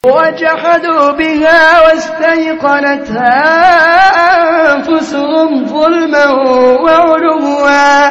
وجحدوا بها واستيقنتها أنفسهم ظلما وعلوا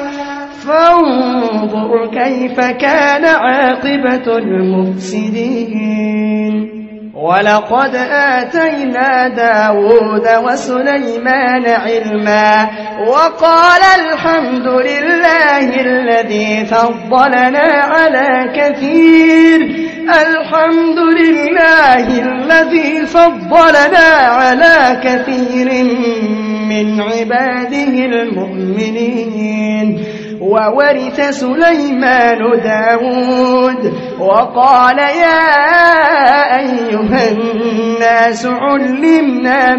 فانظر كيف كان عاقبة المفسدين. ولقد آتينا داود وسليمان علما وقال الحمد لله الذي فضلنا على كثير. الحمد لله الذي فضلنا على كثير من عباده المؤمنين. وورث سليمان داود وقال يا أيها الناس علمنا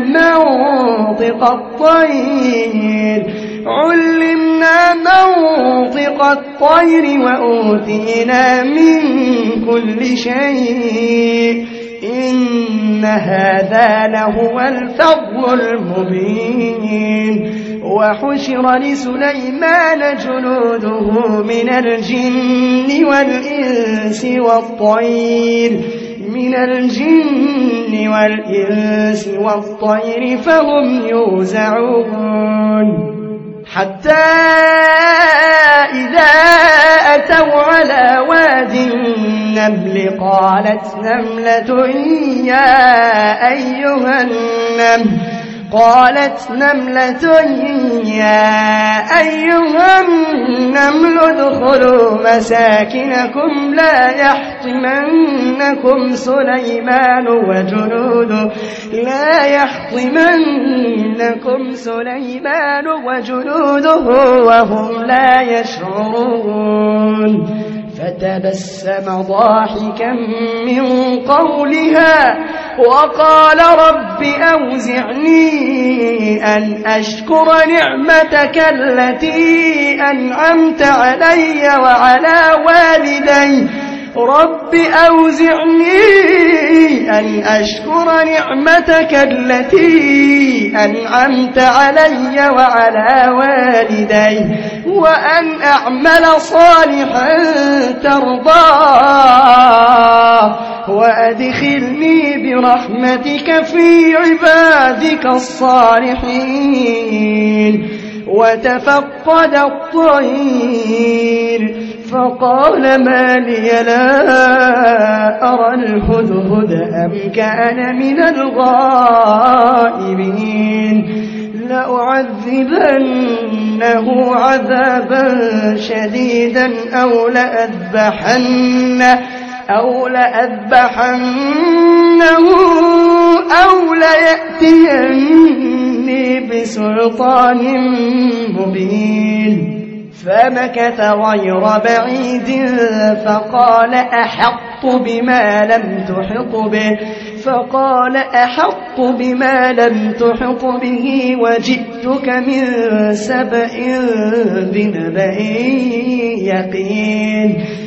منطق الطير وأوتينا من كل شيء إن هذا لهو الفضل المبين. وحشر لسليمان جنوده من الجن والإنس والطير فهم يوزعون حتى إذا أتوا على واد النمل قالت نملة يا أيها النمل ادخلوا مساكنكم لا يحطمنكم سليمان وجنوده وهم لا يشعرون. فتبسم ضاحكا من قولها وقال رب أوزعني أن أشكر نعمتك التي أنعمت علي وعلى والدي. رب أوزعني أن أشكر نعمتك التي أنعمت علي وعلى والدي وأن أعمل صالحا ترضاه وأدخلني برحمتك في عبادك الصالحين. وتفقد الطير فقال ما لي لا أرى الهدهد أم كان من الغائبين. لأعذبنه عذابا شديدا أو لأذبحنه أو ليأتيني بسلطان مبين. فمكث غير بعيد فقال أحط بما لم تحط به وجئتك من سبأ بنبأ يقين.